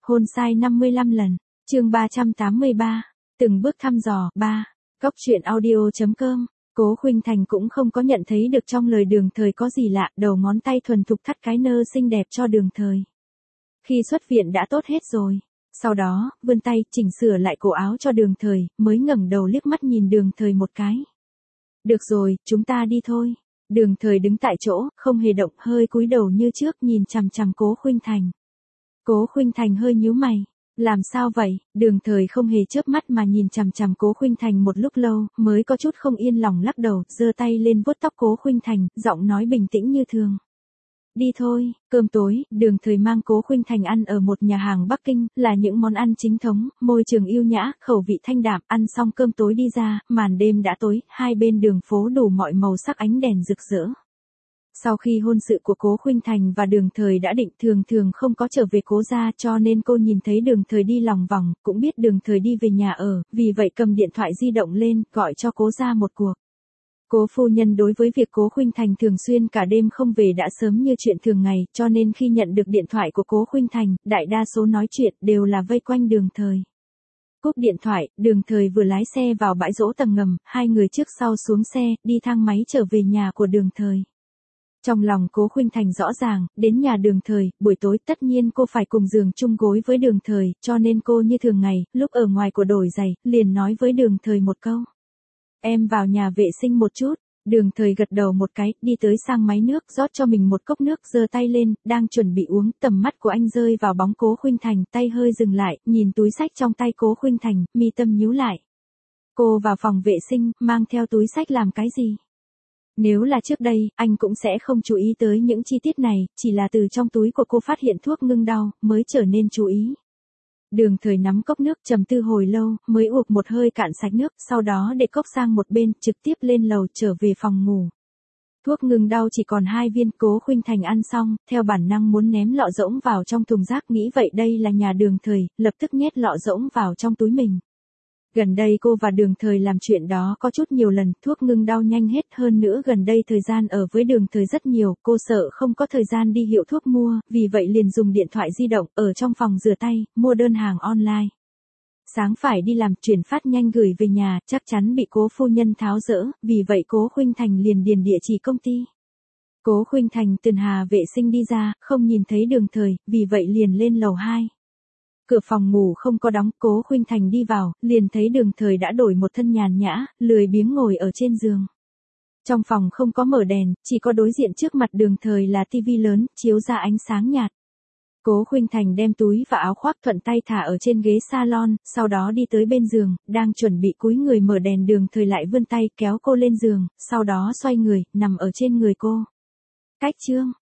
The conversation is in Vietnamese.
Hôn sai 55 lần. Chương 383. Từng bước thăm dò. 3. Cóc truyện audio.com. Cố Khuynh Thành cũng không có nhận thấy được trong lời Đường Thời có gì lạ, đầu ngón tay thuần thục thắt cái nơ xinh đẹp cho Đường Thời. Khi xuất viện đã tốt hết rồi. Sau đó, vươn tay chỉnh sửa lại cổ áo cho Đường Thời, mới ngẩng đầu liếc mắt nhìn Đường Thời một cái. Được rồi, chúng ta đi thôi. Đường Thời đứng tại chỗ, không hề động, hơi cúi đầu như trước nhìn chằm chằm Cố Khuynh Thành. Cố Khuynh Thành hơi nhíu mày. Làm sao vậy? Đường Thời không hề chớp mắt mà nhìn chằm chằm Cố Khuynh Thành một lúc lâu, mới có chút không yên lòng lắc đầu, giơ tay lên vuốt tóc Cố Khuynh Thành, giọng nói bình tĩnh như thường. Đi thôi, cơm tối, Đường Thời mang Cố Khuynh Thành ăn ở một nhà hàng Bắc Kinh, là những món ăn chính thống, môi trường yêu nhã, khẩu vị thanh đạm, ăn xong cơm tối đi ra, màn đêm đã tối, hai bên đường phố đủ mọi màu sắc ánh đèn rực rỡ. Sau khi hôn sự của Cố Khuynh Thành và Đường Thời đã định, thường không có trở về Cố gia, cho nên cô nhìn thấy Đường Thời đi lòng vòng, cũng biết Đường Thời đi về nhà ở, vì vậy cầm điện thoại di động lên, gọi cho Cố gia một cuộc. Cố phu nhân đối với việc Cố Khuynh Thành thường xuyên cả đêm không về đã sớm như chuyện thường ngày, cho nên khi nhận được điện thoại của Cố Khuynh Thành, đại đa số nói chuyện đều là vây quanh Đường Thời. Cúp điện thoại, Đường Thời vừa lái xe vào bãi đỗ tầng ngầm, hai người trước sau xuống xe, đi thang máy trở về nhà của Đường Thời. Trong lòng Cố Khuynh Thành rõ ràng, đến nhà Đường Thời, buổi tối tất nhiên cô phải cùng giường chung gối với Đường Thời, cho nên cô như thường ngày, lúc ở ngoài của đổi giày, liền nói với Đường Thời một câu. Em vào nhà vệ sinh một chút. Đường Thời gật đầu một cái, đi tới sang máy nước, rót cho mình một cốc nước, giơ tay lên, đang chuẩn bị uống, tầm mắt của anh rơi vào bóng Cố Khuynh Thành, tay hơi dừng lại, nhìn túi xách trong tay Cố Khuynh Thành, mi tâm nhíu lại. Cô vào phòng vệ sinh, mang theo túi xách làm cái gì? Nếu là trước đây, anh cũng sẽ không chú ý tới những chi tiết này, chỉ là từ trong túi của cô phát hiện thuốc ngưng đau, mới trở nên chú ý. Đường Thời nắm cốc nước trầm tư hồi lâu, mới uộc một hơi cạn sạch nước, sau đó để cốc sang một bên, trực tiếp lên lầu trở về phòng ngủ. Thuốc ngừng đau chỉ còn 2 viên, Cố Khuynh Thành ăn xong, theo bản năng muốn ném lọ rỗng vào trong thùng rác, nghĩ vậy đây là nhà Đường Thời, lập tức nhét lọ rỗng vào trong túi mình. Gần đây cô và Đường Thời làm chuyện đó có chút nhiều lần, thuốc ngừng đau nhanh hết, hơn nữa gần đây thời gian ở với Đường Thời rất nhiều, cô sợ không có thời gian đi hiệu thuốc mua, vì vậy liền dùng điện thoại di động, ở trong phòng rửa tay, mua đơn hàng online. Sáng phải đi làm, chuyển phát nhanh gửi về nhà, chắc chắn bị Cố phu nhân tháo dỡ, vì vậy Cố Khuynh Thành liền điền địa chỉ công ty. Cố Khuynh Thành từ nhà vệ sinh đi ra, không nhìn thấy Đường Thời, vì vậy liền lên lầu 2. Cửa phòng ngủ không có đóng, Cố Khuynh Thành đi vào, liền thấy Đường Thời đã đổi một thân nhàn nhã, lười biếng ngồi ở trên giường. Trong phòng không có mở đèn, chỉ có đối diện trước mặt Đường Thời là tivi lớn, chiếu ra ánh sáng nhạt. Cố Khuynh Thành đem túi và áo khoác thuận tay thả ở trên ghế salon, sau đó đi tới bên giường, đang chuẩn bị cúi người mở đèn, Đường Thời lại vươn tay kéo cô lên giường, sau đó xoay người, nằm ở trên người cô. Cách chương.